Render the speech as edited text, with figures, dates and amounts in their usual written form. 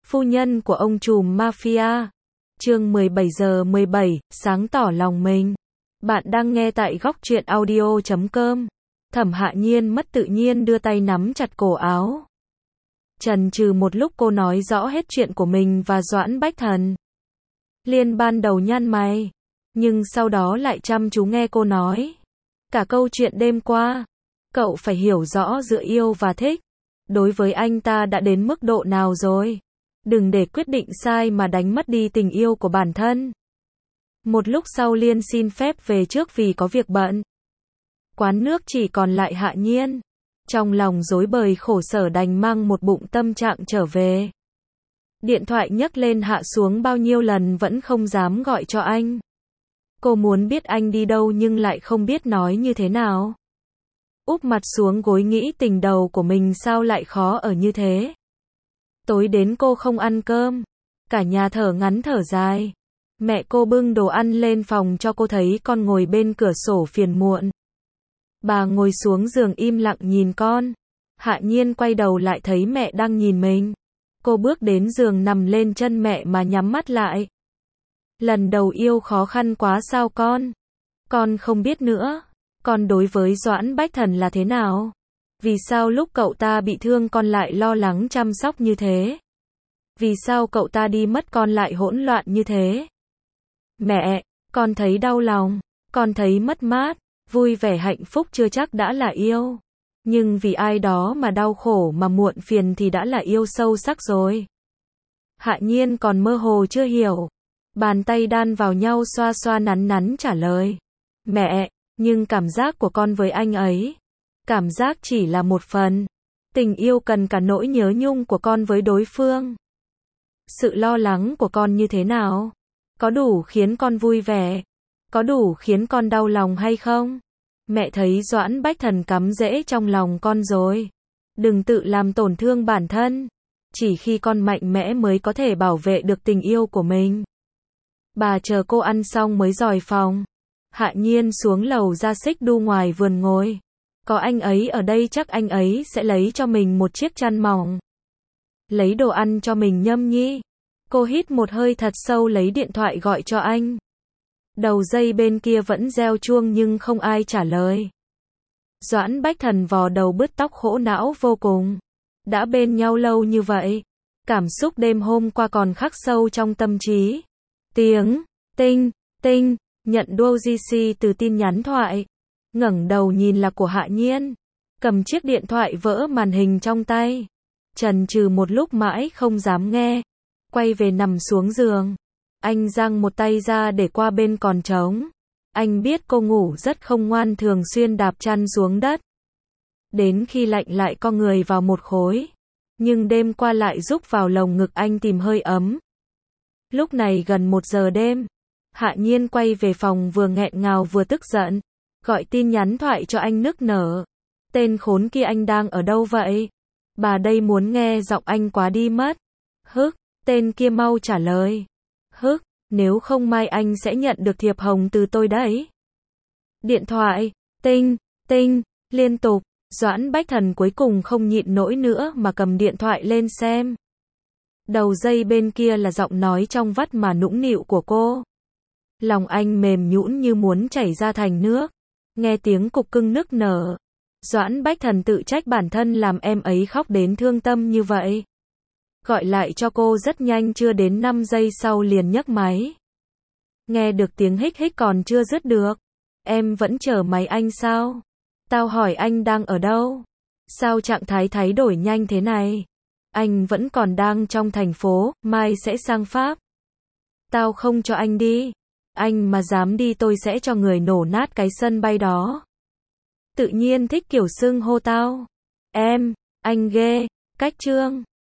Phu nhân của ông trùm mafia. Chương 17:17, sáng tỏ lòng mình. Bạn đang nghe tại góc truyện audio.com. Thẩm Hạ Nhiên mất tự nhiên đưa tay nắm chặt cổ áo. Chần chừ một lúc cô nói rõ hết chuyện của mình và Doãn Bách Thần. Liên ban đầu nhăn mày, nhưng sau đó lại chăm chú nghe cô nói. Cả câu chuyện đêm qua, cậu phải hiểu rõ giữa yêu và thích. Đối với anh ta đã đến mức độ nào rồi? Đừng để quyết định sai mà đánh mất đi tình yêu của bản thân. Một lúc sau Liên xin phép về trước vì có việc bận. Quán nước chỉ còn lại Hạ Nhiên. Trong lòng rối bời khổ sở đành mang một bụng tâm trạng trở về. Điện thoại nhấc lên hạ xuống bao nhiêu lần vẫn không dám gọi cho anh. Cô muốn biết anh đi đâu nhưng lại không biết nói như thế nào. Úp mặt xuống gối nghĩ tình đầu của mình sao lại khó ở như thế. Tối đến cô không ăn cơm. Cả nhà thở ngắn thở dài. Mẹ cô bưng đồ ăn lên phòng cho cô thấy con ngồi bên cửa sổ phiền muộn. Bà ngồi xuống giường im lặng nhìn con. Hạ Nhiên quay đầu lại thấy mẹ đang nhìn mình. Cô bước đến giường nằm lên chân mẹ mà nhắm mắt lại. Lần đầu yêu khó khăn quá sao con? Con không biết nữa. Con đối với Doãn Bách Thần là thế nào? Vì sao lúc cậu ta bị thương con lại lo lắng chăm sóc như thế? Vì sao cậu ta đi mất con lại hỗn loạn như thế? Mẹ, con thấy đau lòng, con thấy mất mát, vui vẻ hạnh phúc chưa chắc đã là yêu. Nhưng vì ai đó mà đau khổ mà muộn phiền thì đã là yêu sâu sắc rồi. Hạ Nhiên còn mơ hồ chưa hiểu. Bàn tay đan vào nhau xoa xoa nắn nắn trả lời. Mẹ, nhưng cảm giác của con với anh ấy. Cảm giác chỉ là một phần. Tình yêu cần cả nỗi nhớ nhung của con với đối phương. Sự lo lắng của con như thế nào? Có đủ khiến con vui vẻ? Có đủ khiến con đau lòng hay không? Mẹ thấy Doãn Bách Thần cắm rễ trong lòng con rồi. Đừng tự làm tổn thương bản thân. Chỉ khi con mạnh mẽ mới có thể bảo vệ được tình yêu của mình. Bà chờ cô ăn xong mới dòi phòng. Hạ Nhiên xuống lầu ra xích đu ngoài vườn ngồi. Có anh ấy ở đây chắc anh ấy sẽ lấy cho mình một chiếc chăn mỏng. Lấy đồ ăn cho mình nhâm nhi. Cô hít một hơi thật sâu lấy điện thoại gọi cho anh. Đầu dây bên kia vẫn reo chuông nhưng không ai trả lời. Doãn Bách Thần vò đầu bứt tóc khổ não vô cùng. Đã bên nhau lâu như vậy. Cảm xúc đêm hôm qua còn khắc sâu trong tâm trí. Tiếng, tinh, tinh, nhận doji từ tin nhắn thoại. Ngẩng đầu nhìn là của Hạ Nhiên. Cầm chiếc điện thoại vỡ màn hình trong tay. Chần chừ một lúc mãi không dám nghe. Quay về nằm xuống giường. Anh giang một tay ra để qua bên còn trống. Anh biết cô ngủ rất không ngoan thường xuyên đạp chăn xuống đất. Đến khi lạnh lại co người vào một khối. Nhưng đêm qua lại rúc vào lồng ngực anh tìm hơi ấm. Lúc này gần 1 giờ đêm. Hạ Nhiên quay về phòng vừa nghẹn ngào vừa tức giận. Gọi tin nhắn thoại cho anh nức nở. Tên khốn kia anh đang ở đâu vậy? Bà đây muốn nghe giọng anh quá đi mất. Hức, tên kia mau trả lời. Hức, nếu không mai anh sẽ nhận được thiệp hồng từ tôi đấy. Điện thoại, tinh, tinh, liên tục. Doãn Bách Thần cuối cùng không nhịn nổi nữa mà cầm điện thoại lên xem. Đầu dây bên kia là giọng nói trong vắt mà nũng nịu của cô. Lòng anh mềm nhũn như muốn chảy ra thành nước. Nghe tiếng cục cưng nức nở. Doãn Bách Thần tự trách bản thân làm em ấy khóc đến thương tâm như vậy. Gọi lại cho cô rất nhanh chưa đến 5 giây sau liền nhấc máy. Nghe được tiếng hích hích còn chưa dứt được. Em vẫn chờ máy anh sao? Tao hỏi anh đang ở đâu? Sao trạng thái thay đổi nhanh thế này? Anh vẫn còn đang trong thành phố, mai sẽ sang Pháp. Tao không cho anh đi. Anh mà dám đi tôi sẽ cho người nổ nát cái sân bay đó. Tự nhiên thích kiểu xưng hô tao. Em, anh ghê, cách trương.